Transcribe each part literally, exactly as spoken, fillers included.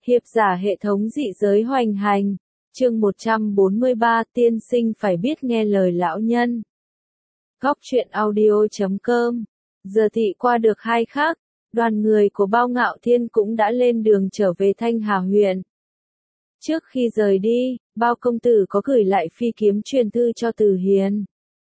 Hiệp giả hệ thống dị giới hoành hành. Chương một trăm bốn mươi ba, tiên sinh phải biết nghe lời lão nhân. Góc truyện audio chấm com. Giờ thị qua được hai khắc, đoàn người của Bao Ngạo Thiên cũng đã lên đường trở về Thanh Hà huyện. Trước khi rời đi, Bao công tử có gửi lại phi kiếm truyền thư cho Từ Hiền.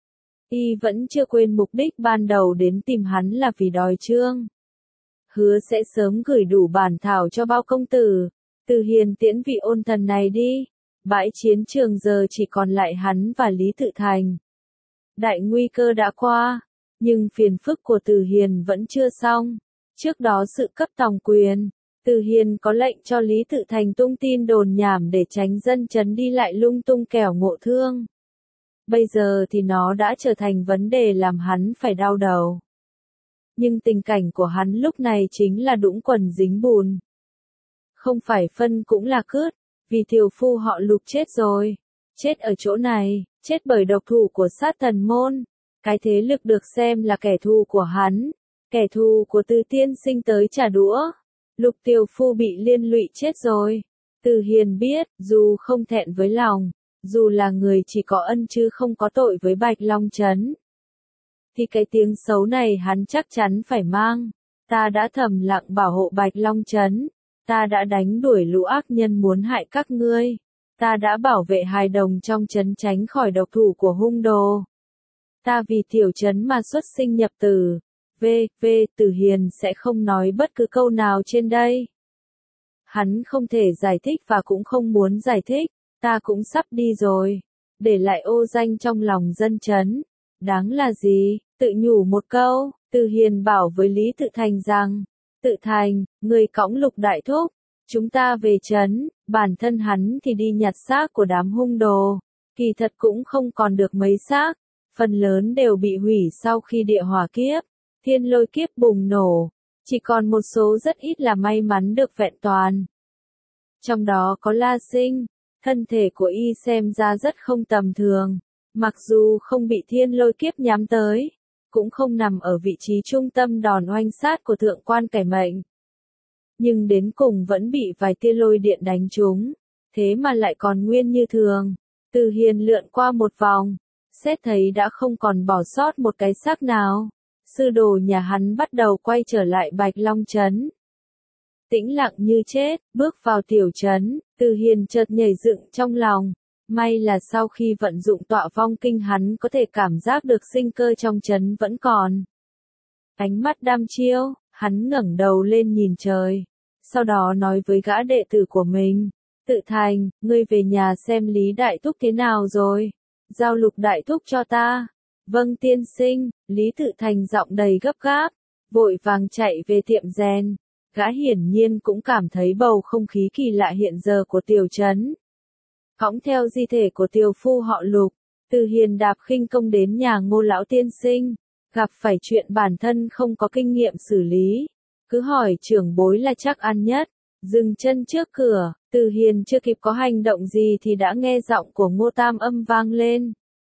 Y vẫn chưa quên mục đích ban đầu đến tìm hắn là vì đòi trương. Hứa sẽ sớm gửi đủ bản thảo cho Bao công tử. Từ Hiền tiễn vị ôn thần này đi. Bãi chiến trường giờ chỉ còn lại hắn và Lý Tự Thành. Đại nguy cơ đã qua, nhưng phiền phức của Từ Hiền vẫn chưa xong. Trước đó sự cấp tòng quyền, Từ Hiền có lệnh cho Lý Tự Thành tung tin đồn nhảm để tránh dân chấn đi lại lung tung kẻo ngộ thương. Bây giờ thì nó đã trở thành vấn đề làm hắn phải đau đầu. Nhưng tình cảnh của hắn lúc này chính là đũng quần dính bùn. Không phải phân cũng là cướp, vì tiểu phu họ Lục chết rồi. Chết ở chỗ này, chết bởi độc thủ của sát thần môn. Cái thế lực được xem là kẻ thù của hắn. Kẻ thù của Từ tiên sinh tới trả đũa. Lục tiểu phu bị liên lụy chết rồi. Từ Hiền biết, dù không thẹn với lòng, dù là người chỉ có ân chứ không có tội với Bạch Long Trấn, thì cái tiếng xấu này hắn chắc chắn phải mang. Ta đã thầm lặng bảo hộ Bạch Long Trấn. Ta đã đánh đuổi lũ ác nhân muốn hại các ngươi. Ta đã bảo vệ hài đồng trong trấn tránh khỏi độc thủ của hung đồ. Ta vì tiểu trấn mà xuất sinh nhập tử. V. V. Từ Hiền sẽ không nói bất cứ câu nào trên đây. Hắn không thể giải thích và cũng không muốn giải thích. Ta cũng sắp đi rồi. Để lại ô danh trong lòng dân trấn. Đáng là gì? Tự nhủ một câu. Từ Hiền bảo với Lý Tự Thành rằng, Tự Thành, người cõng Lục đại thúc, chúng ta về trấn. Bản thân hắn thì đi nhặt xác của đám hung đồ. Kỳ thật cũng không còn được mấy xác. Phần lớn đều bị hủy sau khi địa hỏa kiếp, thiên lôi kiếp bùng nổ. Chỉ còn một số rất ít là may mắn được vẹn toàn. Trong đó có La Sinh. Thân thể của y xem ra rất không tầm thường. Mặc dù không bị thiên lôi kiếp nhắm tới, cũng không nằm ở vị trí trung tâm đòn oanh sát của thượng quan Cải Mệnh. Nhưng đến cùng vẫn bị vài tia lôi điện đánh trúng. Thế mà lại còn nguyên như thường. Từ Hiền lượn qua một vòng, xét thấy đã không còn bỏ sót một cái xác nào. Sư đồ nhà hắn bắt đầu quay trở lại Bạch Long Trấn. Tĩnh lặng như chết, bước vào tiểu trấn, Từ Hiền chợt nhảy dựng trong lòng. May là sau khi vận dụng tọa vong kinh hắn có thể cảm giác được sinh cơ trong trấn vẫn còn. Ánh mắt đăm chiêu, hắn ngẩng đầu lên nhìn trời. Sau đó nói với gã đệ tử của mình, Tự Thành, ngươi về nhà xem Lý Đại Thúc thế nào rồi. Giao Lục Đại Thúc cho ta. Vâng tiên sinh. Lý Tự Thành giọng đầy gấp gáp, vội vàng chạy về tiệm rèn. Gã hiển nhiên cũng cảm thấy bầu không khí kỳ lạ hiện giờ của tiểu trấn. Cõng theo di thể của tiểu phu họ Lục, Từ Hiền đạp khinh công đến nhà Ngô lão tiên sinh. Gặp phải chuyện bản thân không có kinh nghiệm xử lý, cứ hỏi trưởng bối là chắc ăn nhất. Dừng chân trước cửa, Từ Hiền chưa kịp có hành động gì thì đã nghe giọng của Ngô Tam Âm vang lên.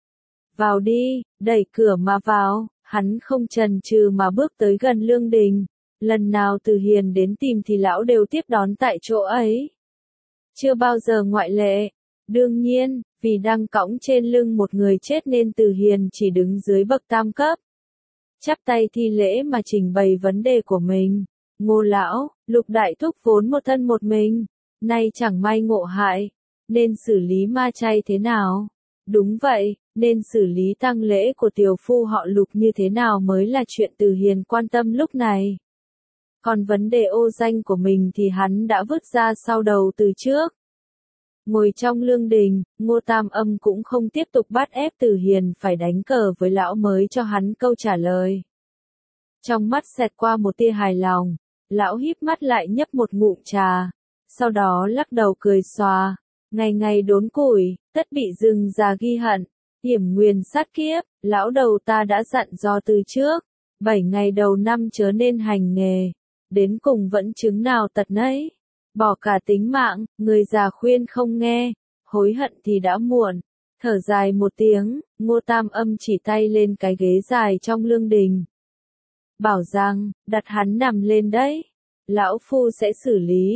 Vào đi. Đẩy cửa mà vào. Hắn không chần chừ mà bước tới gần lương đình. Lần nào Từ Hiền đến tìm thì lão đều tiếp đón tại chỗ ấy. Chưa bao giờ ngoại lệ. Đương nhiên, vì đang cõng trên lưng một người chết nên Từ Hiền chỉ đứng dưới bậc tam cấp. Chắp tay thi lễ mà trình bày vấn đề của mình. Ngô lão, Lục đại thúc vốn một thân một mình, nay chẳng may ngộ hại, nên xử lý ma chay thế nào? Đúng vậy, nên xử lý tang lễ của tiểu phu họ Lục như thế nào mới là chuyện Từ Hiền quan tâm lúc này. Còn vấn đề ô danh của mình thì hắn đã vứt ra sau đầu từ trước. Ngồi trong lương đình, Ngô Tam Âm cũng không tiếp tục bắt ép Từ Hiền phải đánh cờ với lão mới cho hắn câu trả lời. Trong mắt xẹt qua một tia hài lòng, lão híp mắt lại nhấp một ngụm trà, sau đó lắc đầu cười xòa. Ngày ngày đốn củi, tất bị rừng già ghi hận, hiểm nguyền sát kiếp, lão đầu ta đã dặn dò từ trước, bảy ngày đầu năm chớ nên hành nghề, đến cùng vẫn chứng nào tật nấy. Bỏ cả tính mạng, người già khuyên không nghe, hối hận thì đã muộn. Thở dài một tiếng, Ngô Tam Âm chỉ tay lên cái ghế dài trong lương đình. Bảo rằng, đặt hắn nằm lên đấy. Lão phu sẽ xử lý.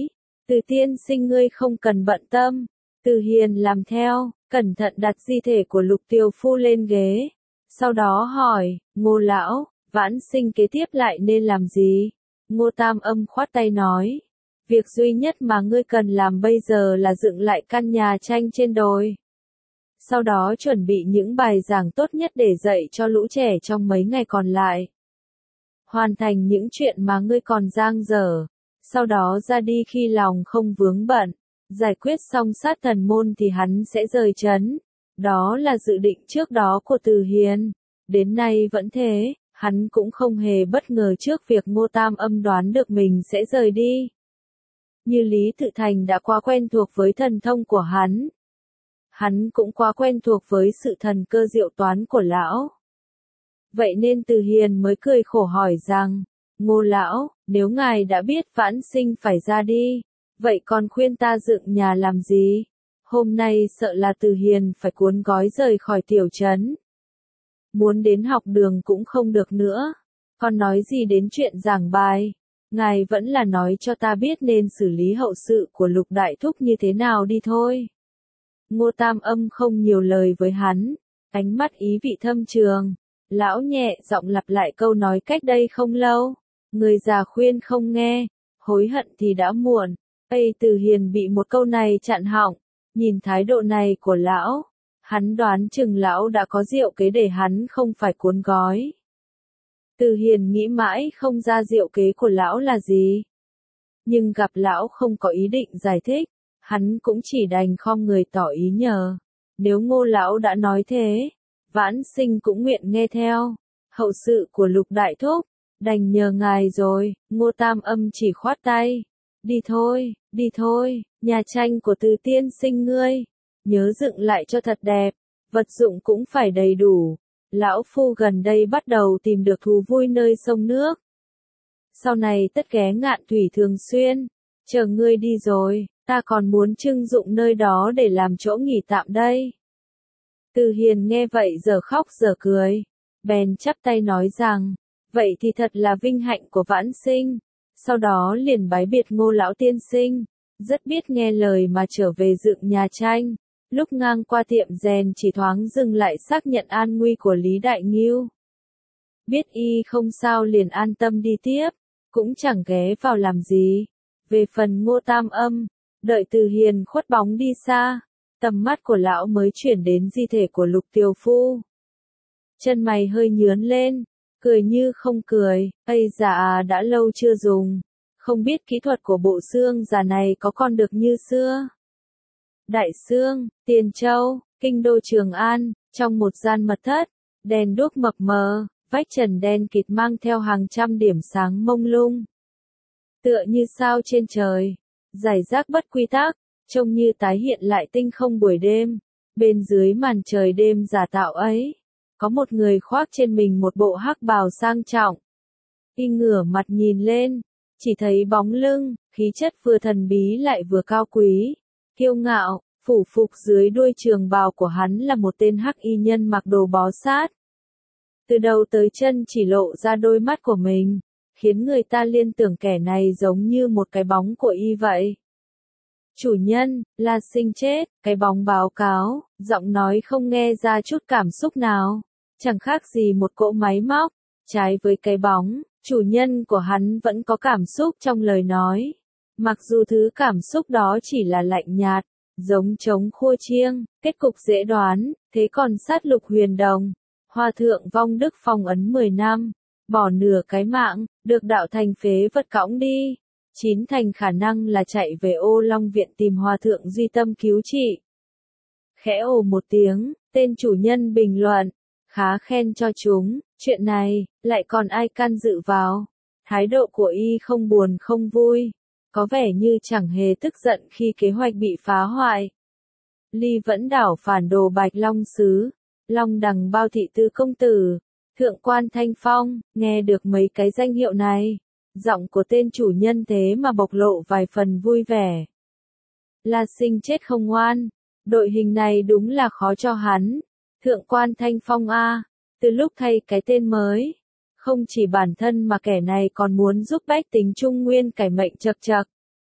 Từ tiên sinh ngươi không cần bận tâm. Từ Hiền làm theo, cẩn thận đặt di thể của Lục Tiểu Phu lên ghế. Sau đó hỏi, Ngô lão, vãn sinh kế tiếp lại nên làm gì? Ngô Tam Âm khoát tay nói, việc duy nhất mà ngươi cần làm bây giờ là dựng lại căn nhà tranh trên đồi. Sau đó chuẩn bị những bài giảng tốt nhất để dạy cho lũ trẻ trong mấy ngày còn lại. Hoàn thành những chuyện mà ngươi còn dang dở. Sau đó ra đi khi lòng không vướng bận. Giải quyết xong sát thần môn thì hắn sẽ rời trấn. Đó là dự định trước đó của Từ Hiền. Đến nay vẫn thế, hắn cũng không hề bất ngờ trước việc Ngô Tam Âm đoán được mình sẽ rời đi. Như Lý Tự Thành đã quá quen thuộc với thần thông của hắn. Hắn cũng quá quen thuộc với sự thần cơ diệu toán của lão. Vậy nên Từ Hiền mới cười khổ hỏi rằng, Ngô lão, nếu ngài đã biết vãn sinh phải ra đi, vậy còn khuyên ta dựng nhà làm gì? Hôm nay sợ là Từ Hiền phải cuốn gói rời khỏi tiểu trấn. Muốn đến học đường cũng không được nữa. Còn nói gì đến chuyện giảng bài? Ngài vẫn là nói cho ta biết nên xử lý hậu sự của Lục Đại Thúc như thế nào đi thôi. Ngô Tam Âm không nhiều lời với hắn, ánh mắt ý vị thâm trường. Lão nhẹ giọng lặp lại câu nói cách đây không lâu. Người già khuyên không nghe, hối hận thì đã muộn. Ây Từ Hiền bị một câu này chặn họng, nhìn thái độ này của lão. Hắn đoán chừng lão đã có diệu kế để hắn không phải cuốn gói. Từ Hiền nghĩ mãi không ra diệu kế của lão là gì. Nhưng gặp lão không có ý định giải thích, hắn cũng chỉ đành khom người tỏ ý nhờ. Nếu Ngô lão đã nói thế, vãn sinh cũng nguyện nghe theo. Hậu sự của Lục Đại Thúc, đành nhờ ngài rồi. Ngô Tam Âm chỉ khoát tay. Đi thôi, đi thôi, nhà tranh của Từ tiên sinh ngươi. Nhớ dựng lại cho thật đẹp, vật dụng cũng phải đầy đủ. Lão Phu gần đây bắt đầu tìm được thú vui nơi sông nước. Sau này tất ghé Ngạn Thủy thường xuyên. Chờ ngươi đi rồi, ta còn muốn trưng dụng nơi đó để làm chỗ nghỉ tạm đây. Từ Hiền nghe vậy giờ khóc giờ cười. Bèn chắp tay nói rằng, vậy thì thật là vinh hạnh của vãn sinh. Sau đó liền bái biệt Ngô lão tiên sinh. Rất biết nghe lời mà trở về dựng nhà tranh. Lúc ngang qua tiệm rèn chỉ thoáng dừng lại xác nhận an nguy của Lý Đại Ngưu. Biết y không sao liền an tâm đi tiếp, cũng chẳng ghé vào làm gì. Về phần Ngô Tam Âm, đợi Từ Hiền khuất bóng đi xa, tầm mắt của lão mới chuyển đến di thể của Lục Tiểu Phu. Chân mày hơi nhướn lên, cười như không cười, ây dạ đã lâu chưa dùng, không biết kỹ thuật của bộ xương già này có còn được như xưa. Đại Xương, Tiền Châu, kinh đô Trường An, trong một gian mật thất, đèn đuốc mập mờ, vách trần đen kịt mang theo hàng trăm điểm sáng mông lung. Tựa như sao trên trời, rải rác bất quy tắc, trông như tái hiện lại tinh không buổi đêm. Bên dưới màn trời đêm giả tạo ấy, có một người khoác trên mình một bộ hắc bào sang trọng. Y ngửa mặt nhìn lên, chỉ thấy bóng lưng, khí chất vừa thần bí lại vừa cao quý. Kiêu ngạo, phủ phục dưới đuôi trường bào của hắn là một tên hắc y nhân mặc đồ bó sát. Từ đầu tới chân chỉ lộ ra đôi mắt của mình, khiến người ta liên tưởng kẻ này giống như một cái bóng của y vậy. Chủ nhân, là sinh chết, cái bóng báo cáo, giọng nói không nghe ra chút cảm xúc nào, chẳng khác gì một cỗ máy móc. Trái với cái bóng, chủ nhân của hắn vẫn có cảm xúc trong lời nói. Mặc dù thứ cảm xúc đó chỉ là lạnh nhạt, giống trống khua chiêng, kết cục dễ đoán, thế còn sát Lục Huyền Đồng, Hòa thượng vong đức phong ấn mười năm, bỏ nửa cái mạng, được đạo thành phế vật cõng đi. Chín thành khả năng là chạy về Ô Long Viện tìm Hòa thượng Duy Tâm cứu trị. Khẽ ồ một tiếng, tên chủ nhân bình luận, khá khen cho chúng, chuyện này, lại còn ai can dự vào. Thái độ của y không buồn không vui, có vẻ như chẳng hề tức giận khi kế hoạch bị phá hoại. Ly vẫn đảo phản đồ Bạch Long Sứ, Long Đằng Bao Thị Tư Công Tử, Thượng Quan Thanh Phong, nghe được mấy cái danh hiệu này. Giọng của tên chủ nhân thế mà bộc lộ vài phần vui vẻ. La Sinh chết không ngoan, đội hình này đúng là khó cho hắn. Thượng Quan Thanh Phong a, từ lúc thay cái tên mới, không chỉ bản thân mà kẻ này còn muốn giúp bách tính Trung Nguyên cải mệnh chật chật.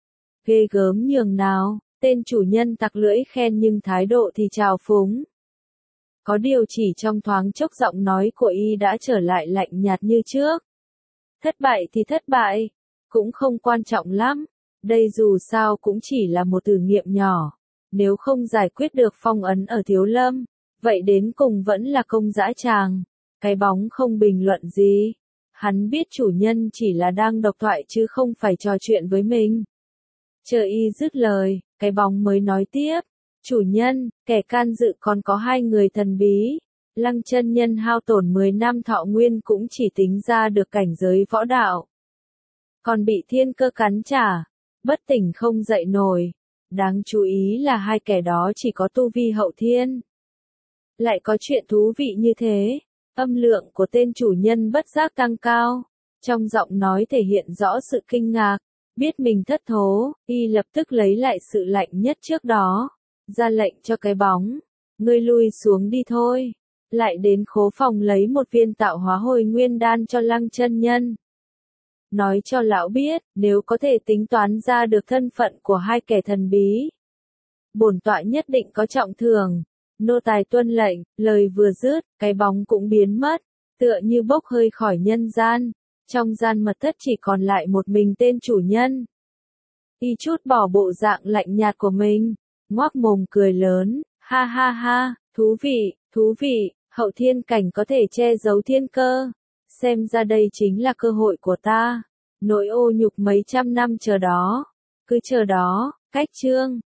Ghê gớm nhường nào, tên chủ nhân tặc lưỡi khen nhưng thái độ thì trào phúng. Có điều chỉ trong thoáng chốc giọng nói của y đã trở lại lạnh nhạt như trước. Thất bại thì thất bại, cũng không quan trọng lắm, đây dù sao cũng chỉ là một thử nghiệm nhỏ, nếu không giải quyết được phong ấn ở Thiếu Lâm, vậy đến cùng vẫn là công dã tràng. Cái bóng không bình luận gì, hắn biết chủ nhân chỉ là đang độc thoại chứ không phải trò chuyện với mình. Chờ y dứt lời, cái bóng mới nói tiếp, chủ nhân, kẻ can dự còn có hai người thần bí. Lăng chân nhân hao tổn mười năm thọ nguyên cũng chỉ tính ra được cảnh giới võ đạo. Còn bị thiên cơ cắn trả, bất tỉnh không dậy nổi. Đáng chú ý là hai kẻ đó chỉ có tu vi hậu thiên. Lại có chuyện thú vị như thế, âm lượng của tên chủ nhân bất giác tăng cao. Trong giọng nói thể hiện rõ sự kinh ngạc, biết mình thất thố, y lập tức lấy lại sự lạnh nhất trước đó. Ra lệnh cho cái bóng, ngươi lui xuống đi thôi. Lại đến khố phòng lấy một viên tạo hóa hồi nguyên đan cho Lăng chân nhân. Nói cho lão biết, nếu có thể tính toán ra được thân phận của hai kẻ thần bí, bổn tọa nhất định có trọng thưởng. Nô tài tuân lệnh, lời vừa dứt, cái bóng cũng biến mất, tựa như bốc hơi khỏi nhân gian. Trong gian mật thất chỉ còn lại một mình tên chủ nhân. Y chút bỏ bộ dạng lạnh nhạt của mình, ngoác mồm cười lớn, ha ha ha, thú vị, thú vị. Hậu thiên cảnh có thể che giấu thiên cơ, xem ra đây chính là cơ hội của ta. Nỗi ô nhục mấy trăm năm chờ đó, cứ chờ đó, cách chương.